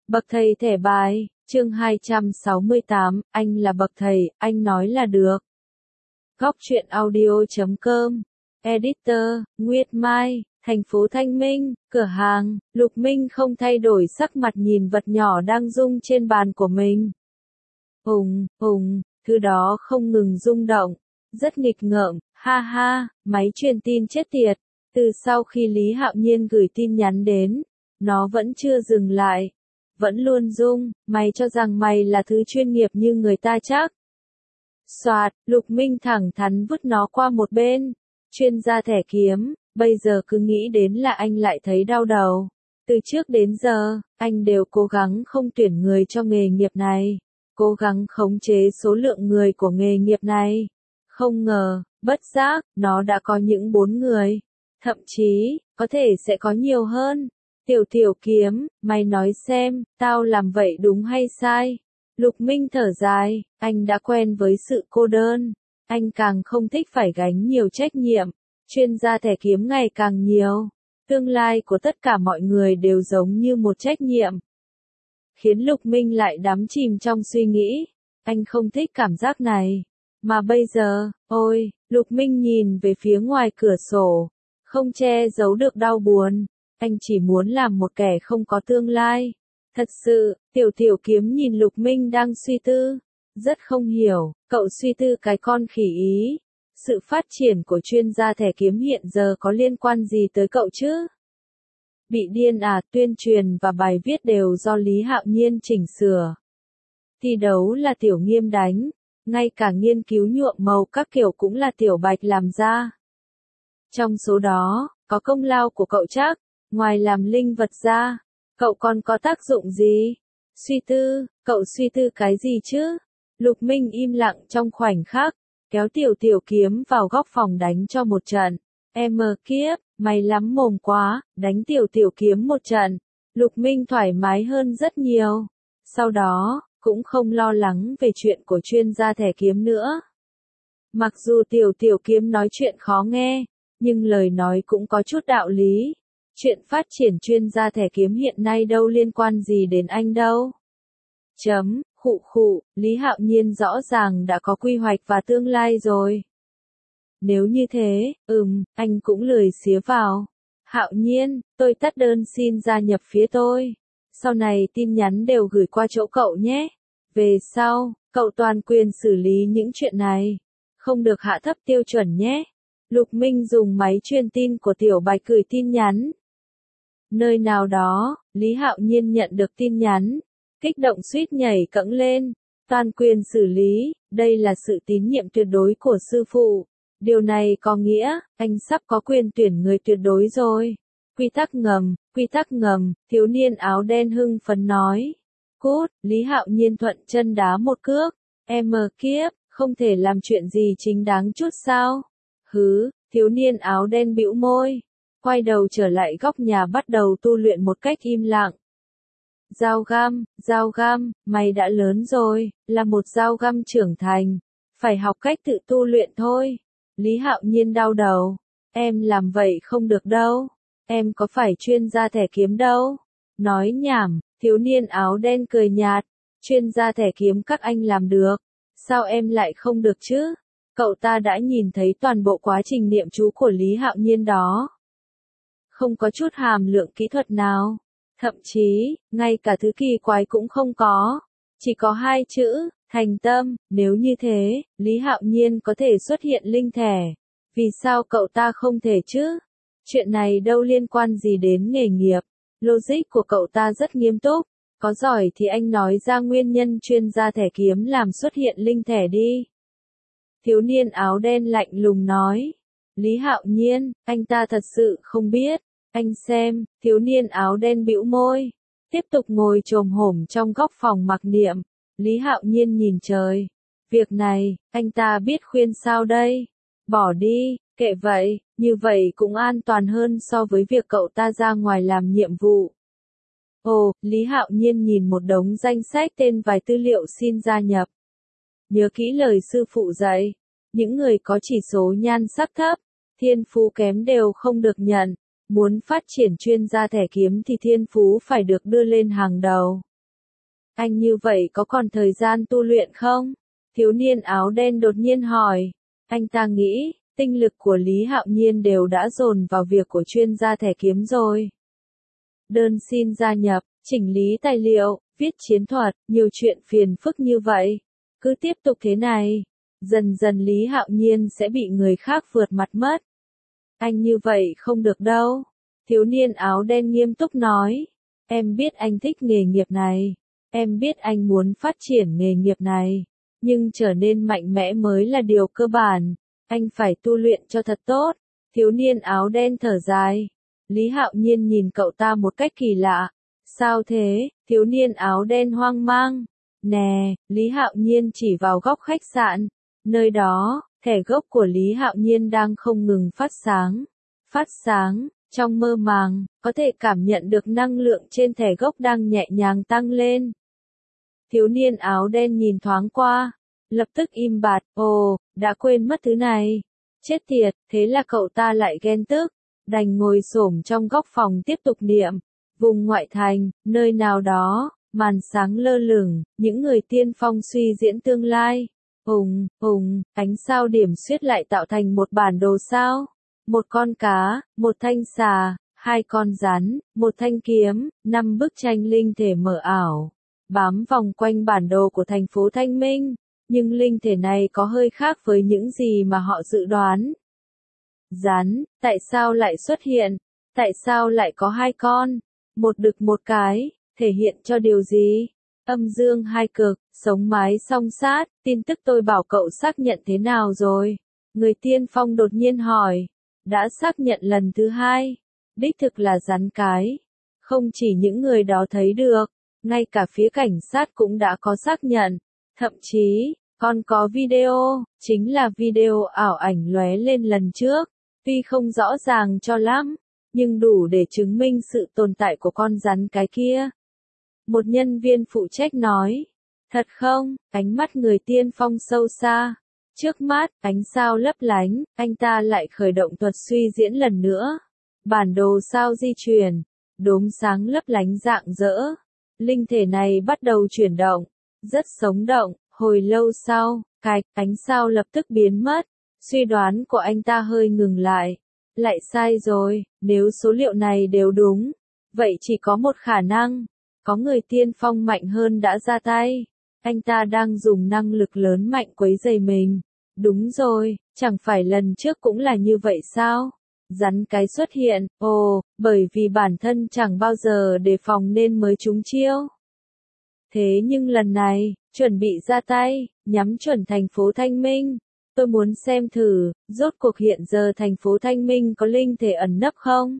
Bậc thầy thẻ bài, chương 268, anh là bậc thầy, anh nói là được. Góc truyện audio.com, Editor, Nguyệt Mai, thành phố Thanh Minh, cửa hàng, Lục Minh không thay đổi sắc mặt nhìn vật nhỏ đang rung trên bàn của mình. Thứ đó không ngừng rung động, rất nghịch ngợm, ha ha, máy truyền tin chết tiệt. Từ sau khi Lý Hạo Nhiên gửi tin nhắn đến, nó vẫn chưa dừng lại. Vẫn luôn rung, mày cho rằng mày là thứ chuyên nghiệp như người ta chắc. Soạt, Lục Minh thẳng thắn vứt nó qua một bên. Chuyên gia thẻ kiếm, bây giờ cứ nghĩ đến là anh lại thấy đau đầu. Từ trước đến giờ, anh đều cố gắng không tuyển người cho nghề nghiệp này. Cố gắng khống chế số lượng người của nghề nghiệp này. Không ngờ, bất giác, nó đã có những 4 người. Thậm chí, có thể sẽ có nhiều hơn. Tiểu kiếm, mày nói xem, tao làm vậy đúng hay sai? Lục Minh thở dài, anh đã quen với sự cô đơn. Anh càng không thích phải gánh nhiều trách nhiệm. Chuyên gia thẻ kiếm ngày càng nhiều. Tương lai của tất cả mọi người đều giống như một trách nhiệm. Khiến Lục Minh lại đắm chìm trong suy nghĩ. Anh không thích cảm giác này. Mà bây giờ, ôi, Lục Minh nhìn về phía ngoài cửa sổ. Không che giấu được đau buồn. Anh chỉ muốn làm một kẻ không có tương lai. Thật sự, tiểu kiếm nhìn Lục Minh đang suy tư. Rất không hiểu, cậu suy tư cái con khỉ ý. Sự phát triển của chuyên gia thẻ kiếm hiện giờ có liên quan gì tới cậu chứ? Bị điên à, tuyên truyền và bài viết đều do Lý Hạo Nhiên chỉnh sửa. Thi đấu là Tiểu Nghiêm đánh, ngay cả nghiên cứu nhuộm màu các kiểu cũng là Tiểu Bạch làm ra. Trong số đó, có công lao của cậu chắc, ngoài làm linh vật ra, cậu còn có tác dụng gì? Suy tư, cậu suy tư cái gì chứ? Lục Minh im lặng trong khoảnh khắc, kéo tiểu kiếm vào góc phòng đánh cho một trận. Em kiếp, mày lắm mồm quá, đánh tiểu kiếm một trận. Lục Minh thoải mái hơn rất nhiều. Sau đó, cũng không lo lắng về chuyện của chuyên gia thẻ kiếm nữa. Mặc dù tiểu kiếm nói chuyện khó nghe, nhưng lời nói cũng có chút đạo lý. Chuyện phát triển chuyên gia thẻ kiếm hiện nay đâu liên quan gì đến anh đâu. Lý Hạo Nhiên rõ ràng đã có quy hoạch và tương lai rồi. Nếu như thế, anh cũng lười xía vào. Hạo Nhiên, tôi tắt đơn xin gia nhập phía tôi. Sau này tin nhắn đều gửi qua chỗ cậu nhé. Về sau, cậu toàn quyền xử lý những chuyện này. Không được hạ thấp tiêu chuẩn nhé. Lục Minh dùng máy truyền tin của Tiểu Bạch gửi tin nhắn. Nơi nào đó, Lý Hạo Nhiên nhận được tin nhắn. Kích động suýt nhảy cẫng lên. Toàn quyền xử lý, đây là sự tín nhiệm tuyệt đối của sư phụ. Điều này có nghĩa, anh sắp có quyền tuyển người tuyệt đối rồi. Quy tắc ngầm, thiếu niên áo đen hưng phấn nói. Cút, Lý Hạo Nhiên thuận chân đá một cước. Em kiếp, không thể làm chuyện gì chính đáng chút sao? Thiếu niên áo đen bĩu môi. Quay đầu trở lại góc nhà bắt đầu tu luyện một cách im lặng. Dao găm, mày đã lớn rồi, là một dao găm trưởng thành. Phải học cách tự tu luyện thôi. Lý Hạo Nhiên đau đầu. Em làm vậy không được đâu. Em có phải chuyên gia thẻ kiếm đâu. Nói nhảm, thiếu niên áo đen cười nhạt. Chuyên gia thẻ kiếm các anh làm được. Sao em lại không được chứ? Cậu ta đã nhìn thấy toàn bộ quá trình niệm chú của Lý Hạo Nhiên đó. Không có chút hàm lượng kỹ thuật nào. Thậm chí, ngay cả thứ kỳ quái cũng không có. Chỉ có 2 chữ, thành tâm. Nếu như thế, Lý Hạo Nhiên có thể xuất hiện linh thẻ. Vì sao cậu ta không thể chứ? Chuyện này đâu liên quan gì đến nghề nghiệp. Logic của cậu ta rất nghiêm túc. Có giỏi thì anh nói ra nguyên nhân chuyên gia thẻ kiếm làm xuất hiện linh thẻ đi. Thiếu niên áo đen lạnh lùng nói. Lý Hạo Nhiên, anh ta thật sự không biết. Anh xem, thiếu niên áo đen bĩu môi. Tiếp tục ngồi chồm hổm trong góc phòng mặc niệm. Lý Hạo Nhiên nhìn trời. Việc này, anh ta biết khuyên sao đây? Bỏ đi, kệ vậy, như vậy cũng an toàn hơn so với việc cậu ta ra ngoài làm nhiệm vụ. Lý Hạo Nhiên nhìn một đống danh sách tên vài tư liệu xin gia nhập. Nhớ kỹ lời sư phụ dạy. Những người có chỉ số nhan sắc thấp, thiên phú kém đều không được nhận. Muốn phát triển chuyên gia thẻ kiếm thì thiên phú phải được đưa lên hàng đầu. Anh như vậy có còn thời gian tu luyện không? Thiếu niên áo đen đột nhiên hỏi. Anh ta nghĩ, tinh lực của Lý Hạo Nhiên đều đã dồn vào việc của chuyên gia thẻ kiếm rồi. Đơn xin gia nhập, chỉnh lý tài liệu, viết chiến thuật, nhiều chuyện phiền phức như vậy. Cứ tiếp tục thế này, dần dần Lý Hạo Nhiên sẽ bị người khác vượt mặt mất. Anh như vậy không được đâu. Thiếu niên áo đen nghiêm túc nói. Em biết anh thích nghề nghiệp này. Em biết anh muốn phát triển nghề nghiệp này. Nhưng trở nên mạnh mẽ mới là điều cơ bản. Anh phải tu luyện cho thật tốt. Thiếu niên áo đen thở dài. Lý Hạo Nhiên nhìn cậu ta một cách kỳ lạ. Sao thế? Thiếu niên áo đen hoang mang. Nè, Lý Hạo Nhiên chỉ vào góc khách sạn. Nơi đó, thẻ gốc của Lý Hạo Nhiên đang không ngừng phát sáng. Phát sáng, trong mơ màng, có thể cảm nhận được năng lượng trên thẻ gốc đang nhẹ nhàng tăng lên. Thiếu niên áo đen nhìn thoáng qua, lập tức im bặt, ồ, đã quên mất thứ này. Chết tiệt, thế là cậu ta lại ghen tức, đành ngồi xổm trong góc phòng tiếp tục niệm. Vùng ngoại thành, nơi nào đó, màn sáng lơ lửng, những người tiên phong suy diễn tương lai. Ánh sao điểm xuyết lại tạo thành một bản đồ sao. Một con cá, một thanh xà, hai con rắn, một thanh kiếm, 5 bức tranh linh thể mờ ảo, bám vòng quanh bản đồ của thành phố Thanh Minh. Nhưng linh thể này có hơi khác với những gì mà họ dự đoán. Rắn, tại sao lại xuất hiện? Tại sao lại có 2 con? Một đực một cái, thể hiện cho điều gì? Âm dương hai cực, sống mái song sát, tin tức tôi bảo cậu xác nhận thế nào rồi? Người tiên phong đột nhiên hỏi. Đã xác nhận lần thứ 2. Đích thực là rắn cái. Không chỉ những người đó thấy được, ngay cả phía cảnh sát cũng đã có xác nhận. Thậm chí, còn có video, chính là video ảo ảnh lóe lên lần trước. Tuy không rõ ràng cho lắm, nhưng đủ để chứng minh sự tồn tại của con rắn cái kia. Một nhân viên phụ trách nói. Thật không? Ánh mắt người tiên phong sâu xa. Trước mắt, ánh sao lấp lánh, anh ta lại khởi động thuật suy diễn lần nữa. Bản đồ sao di chuyển, đốm sáng lấp lánh rạng rỡ. Linh thể này bắt đầu chuyển động, rất sống động. Hồi lâu sau, ánh sao lập tức biến mất. Suy đoán của anh ta hơi ngừng lại. Lại sai rồi, nếu số liệu này đều đúng, vậy chỉ có một khả năng. Có người tiên phong mạnh hơn đã ra tay. Anh ta đang dùng năng lực lớn mạnh quấy rầy mình. Đúng rồi, chẳng phải lần trước cũng là như vậy sao? Rắn cái xuất hiện, bởi vì bản thân chẳng bao giờ đề phòng nên mới trúng chiêu. Thế nhưng lần này, chuẩn bị ra tay, nhắm chuẩn thành phố Thanh Minh. Tôi muốn xem thử, rốt cuộc hiện giờ thành phố Thanh Minh có linh thể ẩn nấp không?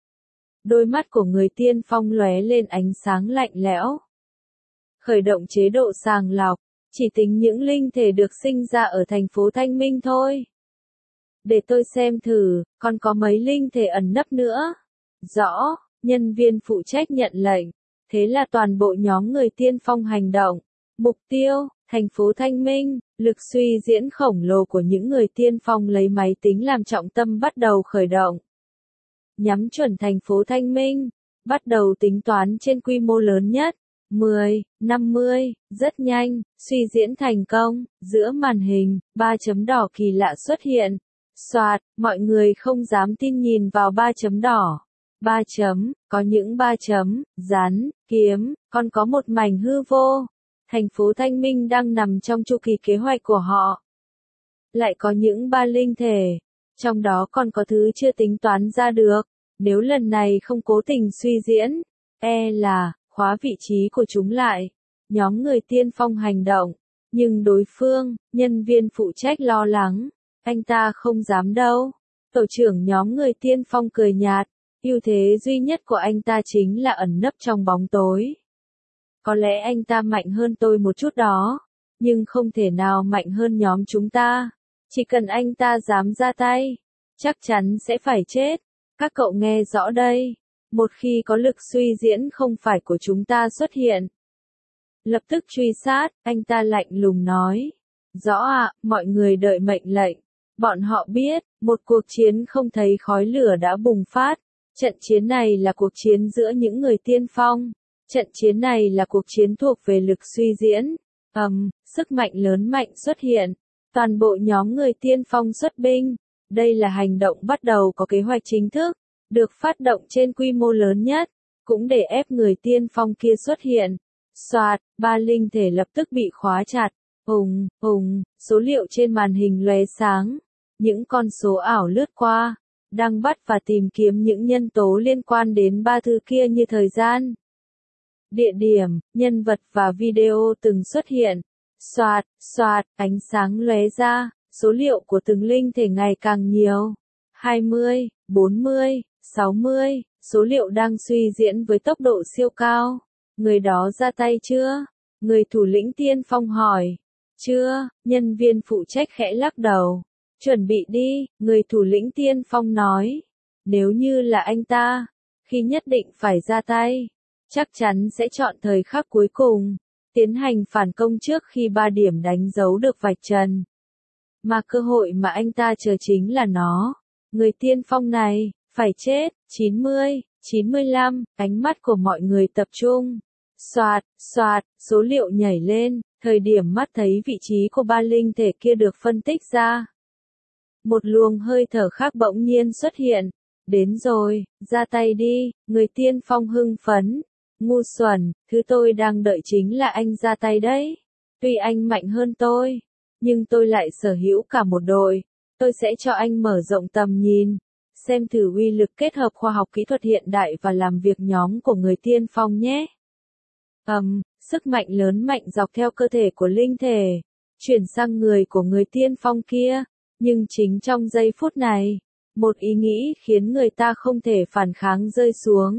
Đôi mắt của người tiên phong lóe lên ánh sáng lạnh lẽo. Khởi động chế độ sàng lọc, chỉ tính những linh thể được sinh ra ở thành phố Thanh Minh thôi. Để tôi xem thử, còn có mấy linh thể ẩn nấp nữa. Rõ, nhân viên phụ trách nhận lệnh. Thế là toàn bộ nhóm người tiên phong hành động. Mục tiêu, thành phố Thanh Minh, lực suy diễn khổng lồ của những người tiên phong lấy máy tính làm trọng tâm bắt đầu khởi động. Nhắm chuẩn thành phố Thanh Minh, bắt đầu tính toán trên quy mô lớn nhất. 10, 50, rất nhanh, suy diễn thành công, giữa màn hình, 3 chấm đỏ kỳ lạ xuất hiện. Soạt, mọi người không dám tin nhìn vào 3 chấm đỏ. 3 chấm, có những 3 chấm, rắn, kiếm, còn có một mảnh hư vô. Thành phố Thanh Minh đang nằm trong chu kỳ kế hoạch của họ. Lại có những 3 linh thể, trong đó còn có thứ chưa tính toán ra được. Nếu lần này không cố tình suy diễn, là khóa vị trí của chúng lại. Nhóm người tiên phong hành động, nhưng đối phương, nhân viên phụ trách lo lắng. Anh ta không dám đâu. Tổ trưởng nhóm người tiên phong cười nhạt. Ưu thế duy nhất của anh ta chính là ẩn nấp trong bóng tối. Có lẽ anh ta mạnh hơn tôi một chút đó, nhưng không thể nào mạnh hơn nhóm chúng ta. Chỉ cần anh ta dám ra tay, chắc chắn sẽ phải chết. Các cậu nghe rõ đây. Một khi có lực suy diễn không phải của chúng ta xuất hiện, lập tức truy sát, anh ta lạnh lùng nói. Rõ ạ, mọi người đợi mệnh lệnh. Bọn họ biết, một cuộc chiến không thấy khói lửa đã bùng phát. Trận chiến này là cuộc chiến giữa những người tiên phong. Trận chiến này là cuộc chiến thuộc về lực suy diễn. Sức mạnh lớn mạnh xuất hiện. Toàn bộ nhóm người tiên phong xuất binh. Đây là hành động bắt đầu có kế hoạch chính thức, được phát động trên quy mô lớn nhất, cũng để ép người tiên phong kia xuất hiện. Soạt, ba linh thể lập tức bị khóa chặt. Số liệu trên màn hình lóe sáng. Những con số ảo lướt qua, đang bắt và tìm kiếm những nhân tố liên quan đến ba thứ kia như thời gian, địa điểm, nhân vật và video từng xuất hiện. Soạt, ánh sáng lóe ra, số liệu của từng linh thể ngày càng nhiều. 20, 40, 60, số liệu đang suy diễn với tốc độ siêu cao. Người đó ra tay chưa? Người thủ lĩnh tiên phong hỏi. Chưa, nhân viên phụ trách khẽ lắc đầu. Chuẩn bị đi, người thủ lĩnh tiên phong nói. Nếu như là anh ta, khi nhất định phải ra tay, chắc chắn sẽ chọn thời khắc cuối cùng, tiến hành phản công trước khi 3 điểm đánh dấu được vạch trần. Mà cơ hội mà anh ta chờ chính là nó. Người tiên phong này, phải chết. 90, 95, ánh mắt của mọi người tập trung. Soạt, số liệu nhảy lên, thời điểm mắt thấy vị trí của ba linh thể kia được phân tích ra. Một luồng hơi thở khác bỗng nhiên xuất hiện. Đến rồi, ra tay đi, người tiên phong hưng phấn. Ngu xuẩn, thứ tôi đang đợi chính là anh ra tay đấy. Tuy anh mạnh hơn tôi, nhưng tôi lại sở hữu cả một đội. Tôi sẽ cho anh mở rộng tầm nhìn, xem thử uy lực kết hợp khoa học kỹ thuật hiện đại và làm việc nhóm của người tiên phong nhé. Sức mạnh lớn mạnh dọc theo cơ thể của linh thể, chuyển sang người của người tiên phong kia, nhưng chính trong giây phút này, một ý nghĩ khiến người ta không thể phản kháng rơi xuống.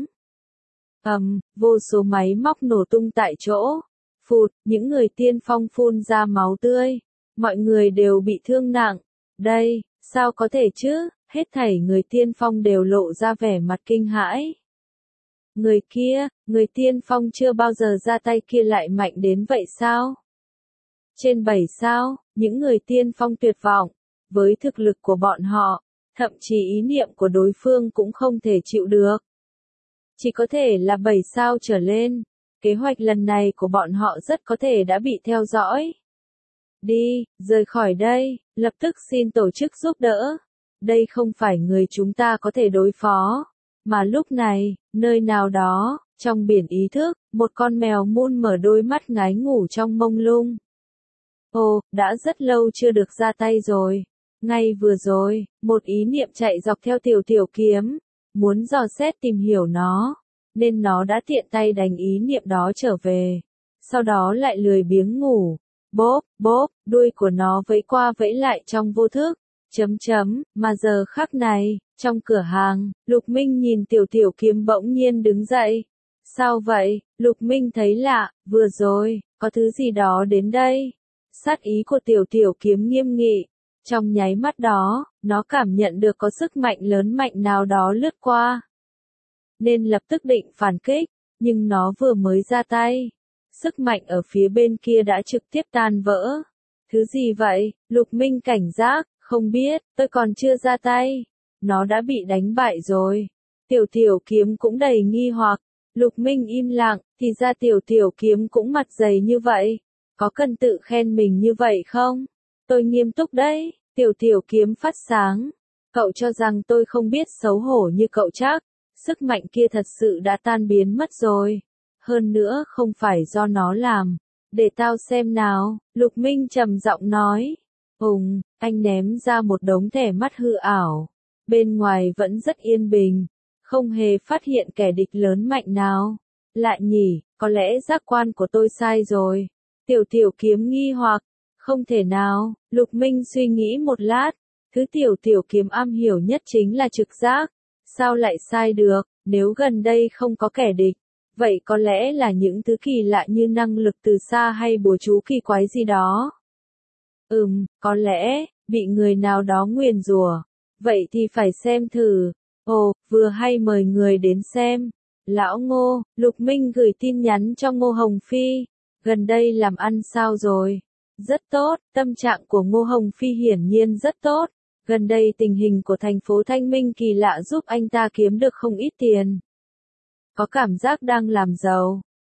Vô số máy móc nổ tung tại chỗ. Phụt, những người tiên phong phun ra máu tươi. Mọi người đều bị thương nặng. Đây, sao có thể chứ? Hết thảy người tiên phong đều lộ ra vẻ mặt kinh hãi. Người kia, người tiên phong chưa bao giờ ra tay kia lại mạnh đến vậy sao? Trên 7 sao, những người tiên phong tuyệt vọng. Với thực lực của bọn họ, thậm chí ý niệm của đối phương cũng không thể chịu được. Chỉ có thể là 7 sao trở lên. Kế hoạch lần này của bọn họ rất có thể đã bị theo dõi. Đi, rời khỏi đây, lập tức xin tổ chức giúp đỡ. Đây không phải người chúng ta có thể đối phó. Mà lúc này, nơi nào đó, trong biển ý thức, một con mèo mun mở đôi mắt ngái ngủ trong mông lung. Ồ, đã rất lâu chưa được ra tay rồi. Ngay vừa rồi, một ý niệm chạy dọc theo tiểu kiếm, muốn dò xét tìm hiểu nó, nên nó đã tiện tay đánh ý niệm đó trở về. Sau đó lại lười biếng ngủ. Bốp, đuôi của nó vẫy qua vẫy lại trong vô thức. Mà giờ khắc này, trong cửa hàng, Lục Minh nhìn tiểu kiếm bỗng nhiên đứng dậy. Sao vậy? Lục Minh thấy lạ, vừa rồi, có thứ gì đó đến đây. Sát ý của tiểu kiếm nghiêm nghị. Trong nháy mắt đó, nó cảm nhận được có sức mạnh lớn mạnh nào đó lướt qua. Nên lập tức định phản kích, nhưng nó vừa mới ra tay. Sức mạnh ở phía bên kia đã trực tiếp tan vỡ. Thứ gì vậy? Lục Minh cảnh giác, không biết, tôi còn chưa ra tay. Nó đã bị đánh bại rồi. Tiểu kiếm cũng đầy nghi hoặc. Lục Minh im lặng, thì ra tiểu kiếm cũng mặt dày như vậy. Có cần tự khen mình như vậy không? Tôi nghiêm túc đấy. Tiểu kiếm phát sáng. Cậu cho rằng tôi không biết xấu hổ như cậu chắc. Sức mạnh kia thật sự đã tan biến mất rồi. Hơn nữa không phải do nó làm. Để tao xem nào, Lục Minh trầm giọng nói. Anh ném ra một đống thẻ mắt hư ảo. Bên ngoài vẫn rất yên bình. Không hề phát hiện kẻ địch lớn mạnh nào. Lại nhỉ, có lẽ giác quan của tôi sai rồi. Tiểu kiếm nghi hoặc. Không thể nào, Lục Minh suy nghĩ một lát. Thứ tiểu kiếm am hiểu nhất chính là trực giác. Sao lại sai được, nếu gần đây không có kẻ địch. Vậy có lẽ là những thứ kỳ lạ như năng lực từ xa hay bùa chú kỳ quái gì đó. Có lẽ, bị người nào đó nguyền rủa. Vậy thì phải xem thử. Vừa hay mời người đến xem. Lão Ngô, Lục Minh gửi tin nhắn cho Ngô Hồng Phi. Gần đây làm ăn sao rồi? Rất tốt, tâm trạng của Ngô Hồng Phi hiển nhiên rất tốt. Gần đây tình hình của thành phố Thanh Minh kỳ lạ giúp anh ta kiếm được không ít tiền. Có cảm giác đang làm giàu.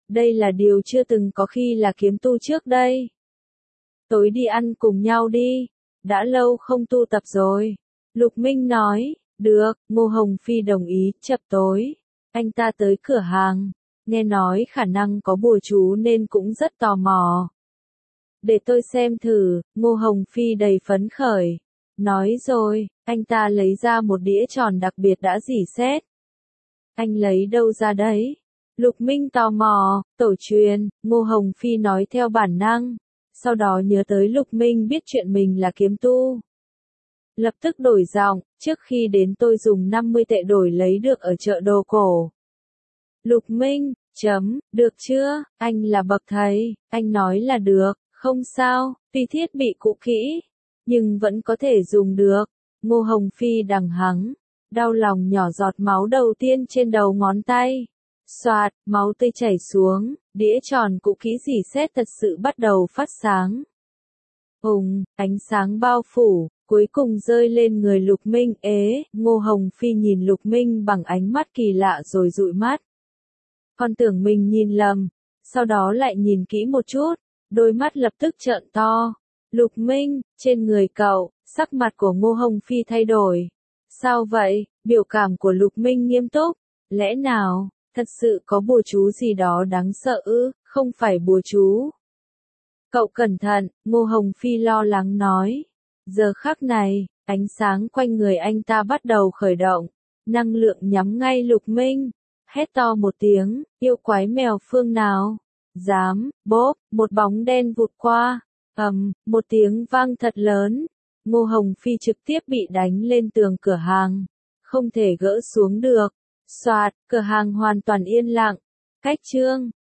Đây là điều chưa từng có khi là kiếm tu trước đây. Tối đi ăn cùng nhau đi, đã lâu không tu tập rồi. Lục Minh nói, được, Ngô Hồng Phi đồng ý, chập tối. Anh ta tới cửa hàng, nghe nói khả năng có bùa chú nên cũng rất tò mò. Để tôi xem thử, Ngô Hồng Phi đầy phấn khởi. Nói rồi, anh ta lấy ra một đĩa tròn đặc biệt đã rỉ sét. Anh lấy đâu ra đấy? Lục Minh tò mò, tổ truyền, Ngô Hồng Phi nói theo bản năng. Sau đó nhớ tới Lục Minh biết chuyện mình là kiếm tu. Lập tức đổi giọng, trước khi đến tôi dùng 50 tệ đổi lấy được ở chợ đồ cổ. Lục Minh, được chưa, anh là bậc thầy, anh nói là được, không sao, tuy thiết bị cũ kỹ, nhưng vẫn có thể dùng được. Ngô Hồng Phi đằng hắng, đau lòng nhỏ giọt máu đầu tiên trên đầu ngón tay. Xoạt, máu tươi chảy xuống, đĩa tròn cũ kỹ rỉ sét thật sự bắt đầu phát sáng. Ánh sáng bao phủ, cuối cùng rơi lên người Lục Minh. Ngô Hồng Phi nhìn Lục Minh bằng ánh mắt kỳ lạ rồi dụi mắt. Con tưởng mình nhìn lầm, sau đó lại nhìn kỹ một chút, đôi mắt lập tức trợn to. Lục Minh, trên người cậu, sắc mặt của Ngô Hồng Phi thay đổi. Sao vậy? Biểu cảm của Lục Minh nghiêm túc. Lẽ nào, thật sự có bùa chú gì đó đáng sợ ư? Không phải bùa chú. Cậu cẩn thận, Ngô Hồng Phi lo lắng nói. Giờ khắc này, ánh sáng quanh người anh ta bắt đầu khởi động. Năng lượng nhắm ngay Lục Minh. Hét to một tiếng, yêu quái mèo phương nào? Dám, bốp, một bóng đen vụt qua. Một tiếng vang thật lớn. Ngô Hồng Phi trực tiếp bị đánh lên tường cửa hàng. Không thể gỡ xuống được. Xoạt, cửa hàng hoàn toàn yên lặng. Cách chương